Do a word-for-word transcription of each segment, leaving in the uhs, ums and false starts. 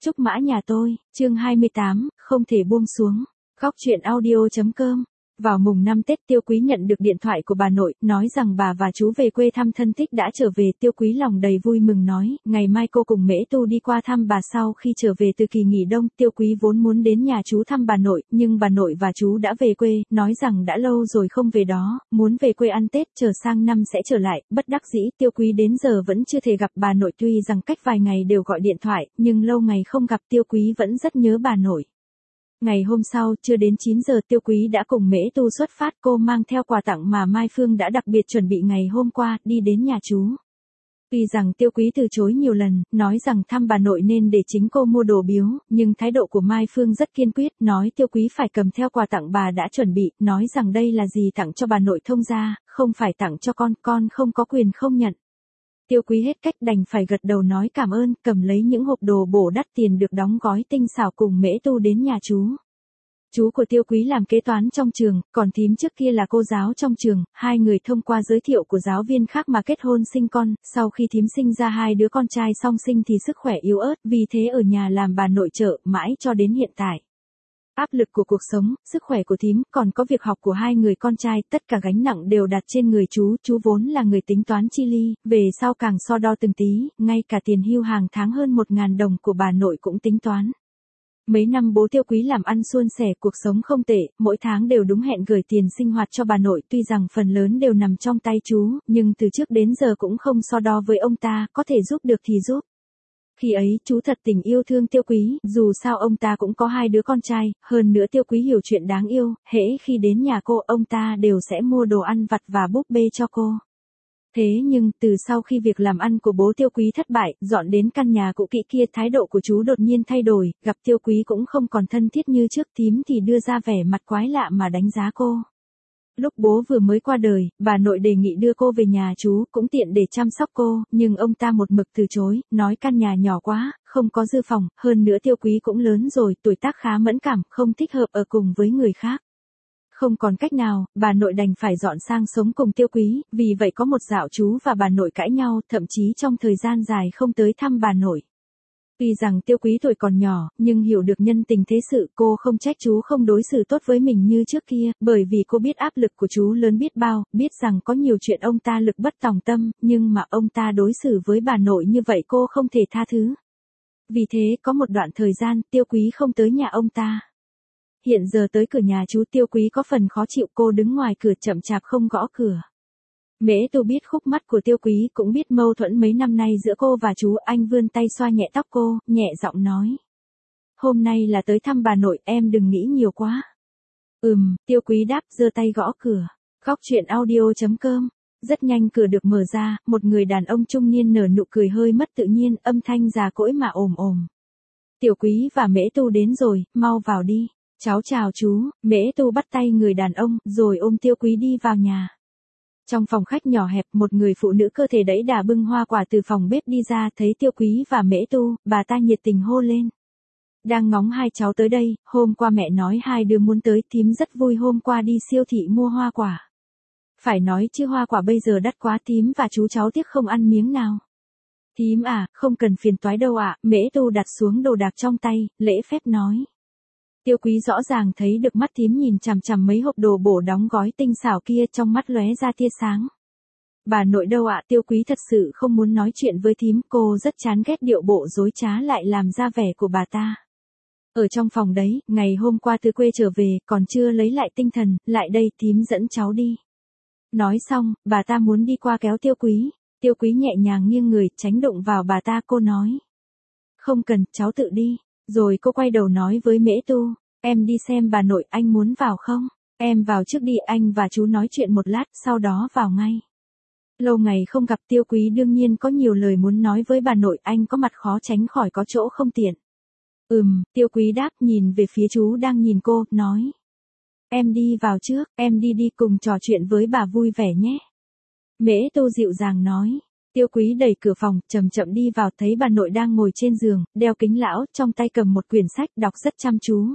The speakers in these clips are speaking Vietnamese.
Trúc mã nhà tôi, chương hai mươi tám, không thể buông xuống. Góc truyện audio.com. Vào mùng năm Tết Tiêu Quý nhận được điện thoại của bà nội, nói rằng bà và chú về quê thăm thân thích đã trở về. Tiêu Quý lòng đầy vui mừng nói, ngày mai cô cùng Mễ Tu đi qua thăm bà. Sau khi trở về từ kỳ nghỉ đông, Tiêu Quý vốn muốn đến nhà chú thăm bà nội, nhưng bà nội và chú đã về quê, nói rằng đã lâu rồi không về đó, muốn về quê ăn Tết, chờ sang năm sẽ trở lại. Bất đắc dĩ, Tiêu Quý đến giờ vẫn chưa thể gặp bà nội, tuy rằng cách vài ngày đều gọi điện thoại, nhưng lâu ngày không gặp Tiêu Quý vẫn rất nhớ bà nội. Ngày hôm sau, chưa đến chín giờ Tiêu Quý đã cùng Mễ Tu xuất phát, cô mang theo quà tặng mà Mai Phương đã đặc biệt chuẩn bị ngày hôm qua, đi đến nhà chú. Tuy rằng Tiêu Quý từ chối nhiều lần, nói rằng thăm bà nội nên để chính cô mua đồ biếu, nhưng thái độ của Mai Phương rất kiên quyết, nói Tiêu Quý phải cầm theo quà tặng bà đã chuẩn bị, nói rằng đây là gì tặng cho bà nội thông gia, không phải tặng cho con, con không có quyền không nhận. Tiêu Quý hết cách đành phải gật đầu nói cảm ơn, cầm lấy những hộp đồ bổ đắt tiền được đóng gói tinh xảo cùng Mễ Tu đến nhà chú. Chú của Tiêu Quý làm kế toán trong trường, còn thím trước kia là cô giáo trong trường, hai người thông qua giới thiệu của giáo viên khác mà kết hôn sinh con, sau khi thím sinh ra hai đứa con trai song sinh thì sức khỏe yếu ớt, vì thế ở nhà làm bà nội trợ mãi cho đến hiện tại. Áp lực của cuộc sống, sức khỏe của thím, còn có việc học của hai người con trai, tất cả gánh nặng đều đặt trên người chú, chú vốn là người tính toán chi ly, về sau càng so đo từng tí, ngay cả tiền hưu hàng tháng hơn một ngàn đồng của bà nội cũng tính toán. Mấy năm bố Tiêu Quý làm ăn suôn sẻ, cuộc sống không tệ, mỗi tháng đều đúng hẹn gửi tiền sinh hoạt cho bà nội, tuy rằng phần lớn đều nằm trong tay chú, nhưng từ trước đến giờ cũng không so đo với ông ta, có thể giúp được thì giúp. Khi ấy, chú thật tình yêu thương Tiêu Quý, dù sao ông ta cũng có hai đứa con trai, hơn nữa Tiêu Quý hiểu chuyện đáng yêu, hễ khi đến nhà cô, ông ta đều sẽ mua đồ ăn vặt và búp bê cho cô. Thế nhưng, từ sau khi việc làm ăn của bố Tiêu Quý thất bại, dọn đến căn nhà cũ kỹ kia, thái độ của chú đột nhiên thay đổi, gặp Tiêu Quý cũng không còn thân thiết như trước, thím thì đưa ra vẻ mặt quái lạ mà đánh giá cô. Lúc bố vừa mới qua đời, bà nội đề nghị đưa cô về nhà chú, cũng tiện để chăm sóc cô, nhưng ông ta một mực từ chối, nói căn nhà nhỏ quá, không có dư phòng, hơn nữa Tiêu Quý cũng lớn rồi, tuổi tác khá mẫn cảm, không thích hợp ở cùng với người khác. Không còn cách nào, bà nội đành phải dọn sang sống cùng Tiêu Quý, vì vậy có một dạo chú và bà nội cãi nhau, thậm chí trong thời gian dài không tới thăm bà nội. Tuy rằng Tiêu Quý tuổi còn nhỏ, nhưng hiểu được nhân tình thế sự, cô không trách chú không đối xử tốt với mình như trước kia, bởi vì cô biết áp lực của chú lớn biết bao, biết rằng có nhiều chuyện ông ta lực bất tòng tâm, nhưng mà ông ta đối xử với bà nội như vậy cô không thể tha thứ. Vì thế, có một đoạn thời gian, Tiêu Quý không tới nhà ông ta. Hiện giờ tới cửa nhà chú, Tiêu Quý có phần khó chịu, cô đứng ngoài cửa chậm chạp không gõ cửa. Mễ Tu biết khúc mắc của Tiêu Quý, cũng biết mâu thuẫn mấy năm nay giữa cô và chú, anh vươn tay xoa nhẹ tóc cô, nhẹ giọng nói. Hôm nay là tới thăm bà nội, em đừng nghĩ nhiều quá. Ừm, Tiêu Quý đáp, giơ tay gõ cửa. Góc truyện audio.com. Rất nhanh cửa được mở ra, một người đàn ông trung niên nở nụ cười hơi mất tự nhiên, âm thanh già cỗi mà ồm ồm. Tiểu Quý và Mễ Tu đến rồi, mau vào đi. Cháu chào chú. Mễ Tu bắt tay người đàn ông, rồi ôm Tiêu Quý đi vào nhà. Trong phòng khách nhỏ hẹp, một người phụ nữ cơ thể đẫy đà bưng hoa quả từ phòng bếp đi ra, thấy Tiêu Quý và Mễ Tu, bà ta nhiệt tình hô lên. Đang ngóng hai cháu tới đây, hôm qua mẹ nói hai đứa muốn tới, thím rất vui, hôm qua đi siêu thị mua hoa quả. Phải nói chứ hoa quả bây giờ đắt quá, thím và chú cháu tiếc không ăn miếng nào. Thím à, không cần phiền toái đâu ạ, Mễ Tu đặt xuống đồ đạc trong tay, lễ phép nói. Tiêu Quý rõ ràng thấy được mắt thím nhìn chằm chằm mấy hộp đồ bổ đóng gói tinh xảo kia, trong mắt lóe ra tia sáng. Bà nội đâu ạ? Tiêu Quý thật sự không muốn nói chuyện với thím, cô rất chán ghét điệu bộ dối trá lại làm ra vẻ của bà ta. Ở trong phòng đấy, ngày hôm qua từ quê trở về, còn chưa lấy lại tinh thần, lại đây thím dẫn cháu đi. Nói xong, bà ta muốn đi qua kéo Tiêu Quý. Tiêu Quý nhẹ nhàng nghiêng người, tránh đụng vào bà ta, cô nói. Không cần, cháu tự đi. Rồi cô quay đầu nói với Mễ Tu, em đi xem bà nội, anh muốn vào không? Em vào trước đi, anh và chú nói chuyện một lát, sau đó vào ngay. Lâu ngày không gặp, Tiêu Quý đương nhiên có nhiều lời muốn nói với bà nội, anh có mặt khó tránh khỏi có chỗ không tiện. Ừm, Tiêu Quý đáp, nhìn về phía chú đang nhìn cô, nói. Em đi vào trước, em đi đi cùng trò chuyện với bà vui vẻ nhé. Mễ Tu dịu dàng nói. Tiêu Quý đẩy cửa phòng, chậm chậm đi vào, thấy bà nội đang ngồi trên giường, đeo kính lão, trong tay cầm một quyển sách, đọc rất chăm chú.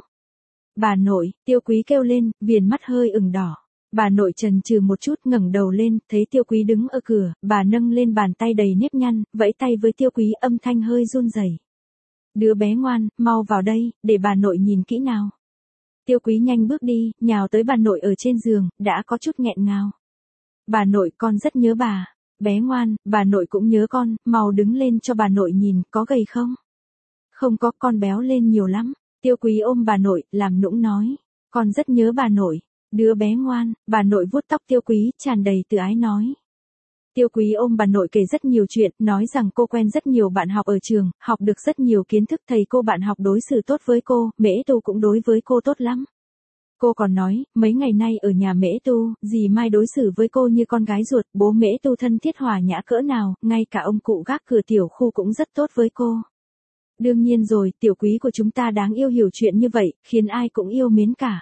Bà nội, Tiêu Quý kêu lên, viền mắt hơi ửng đỏ. Bà nội chần chừ một chút, ngẩng đầu lên, thấy Tiêu Quý đứng ở cửa, bà nâng lên bàn tay đầy nếp nhăn, vẫy tay với Tiêu Quý, âm thanh hơi run rẩy. Đứa bé ngoan, mau vào đây, để bà nội nhìn kỹ nào. Tiêu Quý nhanh bước đi, nhào tới bà nội ở trên giường, đã có chút nghẹn ngào. Bà nội, con rất nhớ bà. Bé ngoan, bà nội cũng nhớ con, mau đứng lên cho bà nội nhìn, có gầy không? Không có, con béo lên nhiều lắm. Tiêu Quý ôm bà nội, làm nũng nói. Con rất nhớ bà nội. Đứa bé ngoan, bà nội vuốt tóc Tiêu Quý, tràn đầy từ ái nói. Tiêu Quý ôm bà nội kể rất nhiều chuyện, nói rằng cô quen rất nhiều bạn học ở trường, học được rất nhiều kiến thức, thầy cô bạn học đối xử tốt với cô, Mễ Tu cũng đối với cô tốt lắm. Cô còn nói, mấy ngày nay ở nhà Mễ Tu, dì Mai đối xử với cô như con gái ruột, bố Mễ Tu thân thiết hòa nhã cỡ nào, ngay cả ông cụ gác cửa tiểu khu cũng rất tốt với cô. Đương nhiên rồi, tiểu Quý của chúng ta đáng yêu hiểu chuyện như vậy, khiến ai cũng yêu mến cả.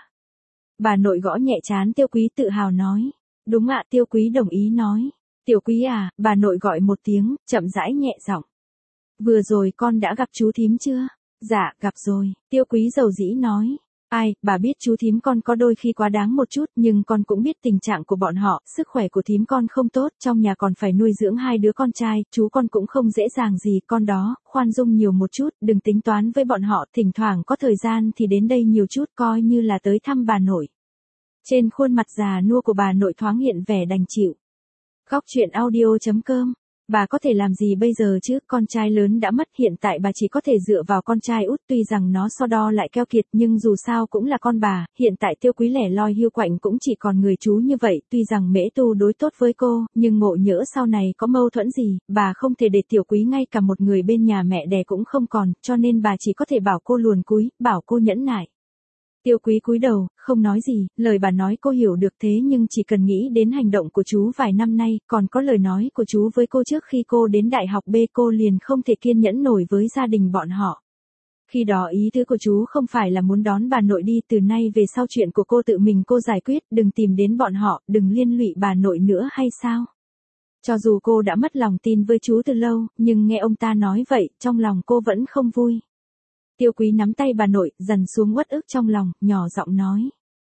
Bà nội gõ nhẹ trán Tiêu Quý tự hào nói. Đúng ạ, Tiêu Quý đồng ý nói. Tiểu Quý à, bà nội gọi một tiếng, chậm rãi nhẹ giọng. Vừa rồi con đã gặp chú thím chưa? Dạ, gặp rồi, Tiêu Quý dầu dĩ nói. Ai, bà biết chú thím con có đôi khi quá đáng một chút, nhưng con cũng biết tình trạng của bọn họ, sức khỏe của thím con không tốt, trong nhà còn phải nuôi dưỡng hai đứa con trai, chú con cũng không dễ dàng gì, con đó, khoan dung nhiều một chút, đừng tính toán với bọn họ, thỉnh thoảng có thời gian thì đến đây nhiều chút, coi như là tới thăm bà nội. Trên khuôn mặt già nua của bà nội thoáng hiện vẻ đành chịu. Góc truyện audio chấm com. Bà có thể làm gì bây giờ chứ, con trai lớn đã mất, hiện tại bà chỉ có thể dựa vào con trai út, tuy rằng nó so đo lại keo kiệt nhưng dù sao cũng là con bà, hiện tại Tiêu Quý lẻ loi hiu quạnh cũng chỉ còn người chú như vậy, tuy rằng Mễ Tu đối tốt với cô, nhưng ngộ nhỡ sau này có mâu thuẫn gì, bà không thể để Tiểu Quý ngay cả một người bên nhà mẹ đẻ cũng không còn, cho nên bà chỉ có thể bảo cô luồn cúi, bảo cô nhẫn nại. Tiêu Quý cúi đầu, không nói gì, lời bà nói cô hiểu được thế nhưng chỉ cần nghĩ đến hành động của chú vài năm nay, còn có lời nói của chú với cô trước khi cô đến đại học B cô liền không thể kiên nhẫn nổi với gia đình bọn họ. Khi đó ý tứ của chú không phải là muốn đón bà nội đi, từ nay về sau chuyện của cô tự mình cô giải quyết, đừng tìm đến bọn họ, đừng liên lụy bà nội nữa hay sao? Cho dù cô đã mất lòng tin với chú từ lâu, nhưng nghe ông ta nói vậy, trong lòng cô vẫn không vui. Tiêu Quý nắm tay bà nội, dần xuống uất ức trong lòng, nhỏ giọng nói.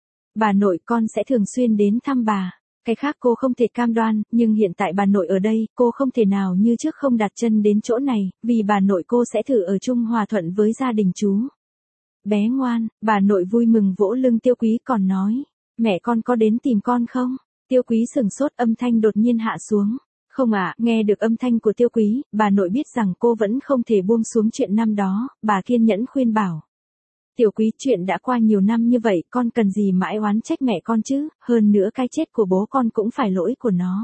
Bà nội, con sẽ thường xuyên đến thăm bà. Cái khác cô không thể cam đoan, nhưng hiện tại bà nội ở đây, cô không thể nào như trước không đặt chân đến chỗ này, vì bà nội cô sẽ thử ở chung hòa thuận với gia đình chú. Bé ngoan, bà nội vui mừng vỗ lưng Tiêu Quý còn nói. Mẹ con có đến tìm con không? Tiêu Quý sừng sốt, âm thanh đột nhiên hạ xuống. Không ạ, à, nghe được âm thanh của Tiêu Quý, bà nội biết rằng cô vẫn không thể buông xuống chuyện năm đó, bà kiên nhẫn khuyên bảo. Tiểu Quý, chuyện đã qua nhiều năm như vậy, con cần gì mãi oán trách mẹ con chứ, hơn nữa cái chết của bố con cũng phải lỗi của nó.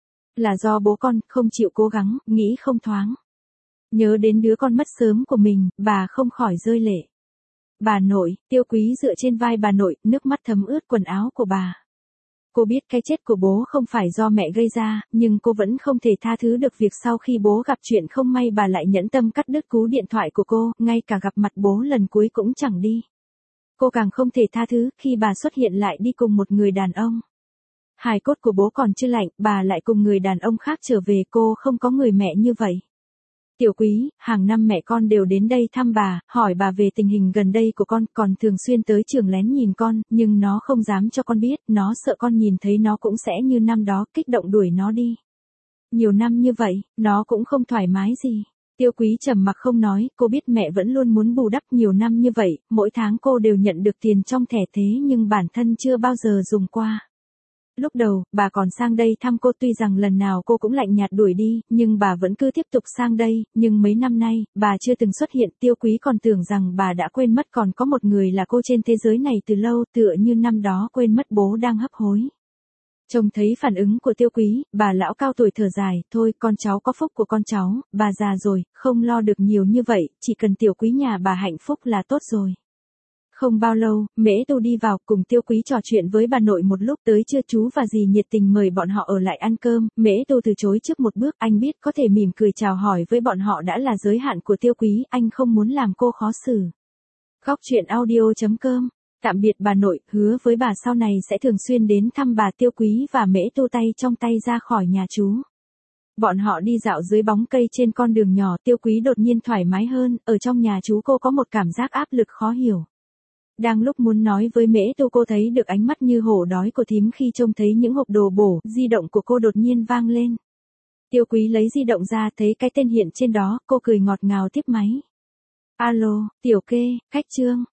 Là do bố con không chịu cố gắng, nghĩ không thoáng. Nhớ đến đứa con mất sớm của mình, bà không khỏi rơi lệ. Bà nội, Tiêu Quý dựa trên vai bà nội, nước mắt thấm ướt quần áo của bà. Cô biết cái chết của bố không phải do mẹ gây ra, nhưng cô vẫn không thể tha thứ được việc sau khi bố gặp chuyện không may bà lại nhẫn tâm cắt đứt cú điện thoại của cô, ngay cả gặp mặt bố lần cuối cũng chẳng đi. Cô càng không thể tha thứ khi bà xuất hiện lại đi cùng một người đàn ông. Hài cốt của bố còn chưa lạnh, bà lại cùng người đàn ông khác trở về, cô không có người mẹ như vậy. Tiểu Quý, hàng năm mẹ con đều đến đây thăm bà, hỏi bà về tình hình gần đây của con, còn thường xuyên tới trường lén nhìn con, nhưng nó không dám cho con biết, nó sợ con nhìn thấy nó cũng sẽ như năm đó, kích động đuổi nó đi. Nhiều năm như vậy, nó cũng không thoải mái gì. Tiêu Quý trầm mặc không nói, cô biết mẹ vẫn luôn muốn bù đắp nhiều năm như vậy, mỗi tháng cô đều nhận được tiền trong thẻ thế nhưng bản thân chưa bao giờ dùng qua. Lúc đầu, bà còn sang đây thăm cô, tuy rằng lần nào cô cũng lạnh nhạt đuổi đi, nhưng bà vẫn cứ tiếp tục sang đây, nhưng mấy năm nay, bà chưa từng xuất hiện. Tiêu Quý còn tưởng rằng bà đã quên mất còn có một người là cô trên thế giới này từ lâu, tựa như năm đó quên mất bố đang hấp hối. Trông thấy phản ứng của Tiêu Quý, bà lão cao tuổi thở dài, thôi con cháu có phúc của con cháu, bà già rồi, không lo được nhiều như vậy, chỉ cần Tiểu Quý nhà bà hạnh phúc là tốt rồi. Không bao lâu, Mễ Tu đi vào cùng Tiêu Quý trò chuyện với bà nội một lúc, tới trưa chú và dì nhiệt tình mời bọn họ ở lại ăn cơm, Mễ Tu từ chối trước một bước, anh biết có thể mỉm cười chào hỏi với bọn họ đã là giới hạn của Tiêu Quý, anh không muốn làm cô khó xử. Góc truyện audio chấm com. Tạm biệt bà nội, hứa với bà sau này sẽ thường xuyên đến thăm bà. Tiêu Quý và Mễ Tu tay trong tay ra khỏi nhà chú. Bọn họ đi dạo dưới bóng cây trên con đường nhỏ, Tiêu Quý đột nhiên thoải mái hơn, ở trong nhà chú cô có một cảm giác áp lực khó hiểu. Đang lúc muốn nói với Mễ Tu cô thấy được ánh mắt như hổ đói của thím khi trông thấy những hộp đồ bổ, di động của cô đột nhiên vang lên. Tiêu Quý lấy di động ra thấy cái tên hiện trên đó, cô cười ngọt ngào tiếp máy. Alo, Tiểu Kê, khách Trương.